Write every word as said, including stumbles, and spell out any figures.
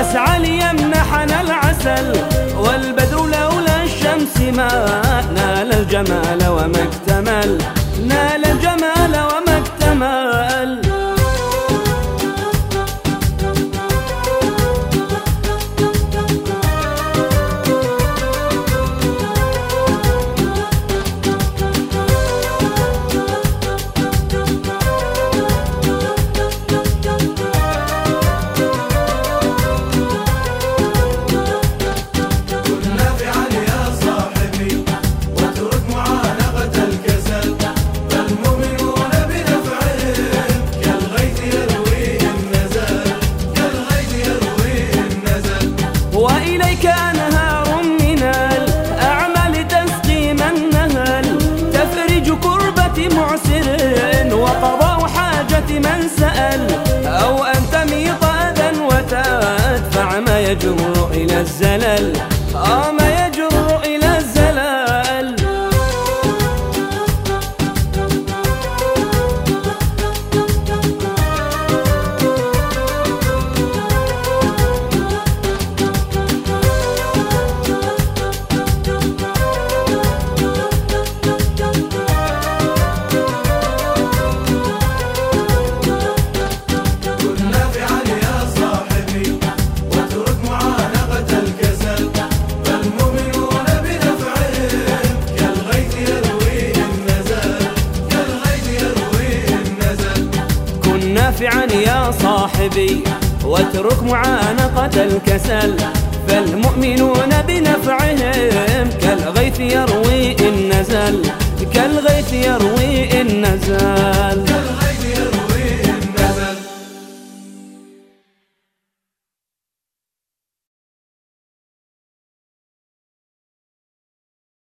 يسعى ليمنحنا العسل، والبدر لولا الشمس ما نال الجمال وما اكتمل، نال الجمال وما اكتمل. وإليك أنهار من الأعمال تسقي من نهل، تفرج كربة معسر وقضاء حاجة من سأل، أو أن تميط أذى وتدفع ما يجر إلى الزلل، آه ما يجر إلى الزلل. نافعا يا صاحبي واترك معانقة الكسل، فالمؤمنون بنفعهم كالغيث يروي إن نزل، كالغيث يروي إن نزل.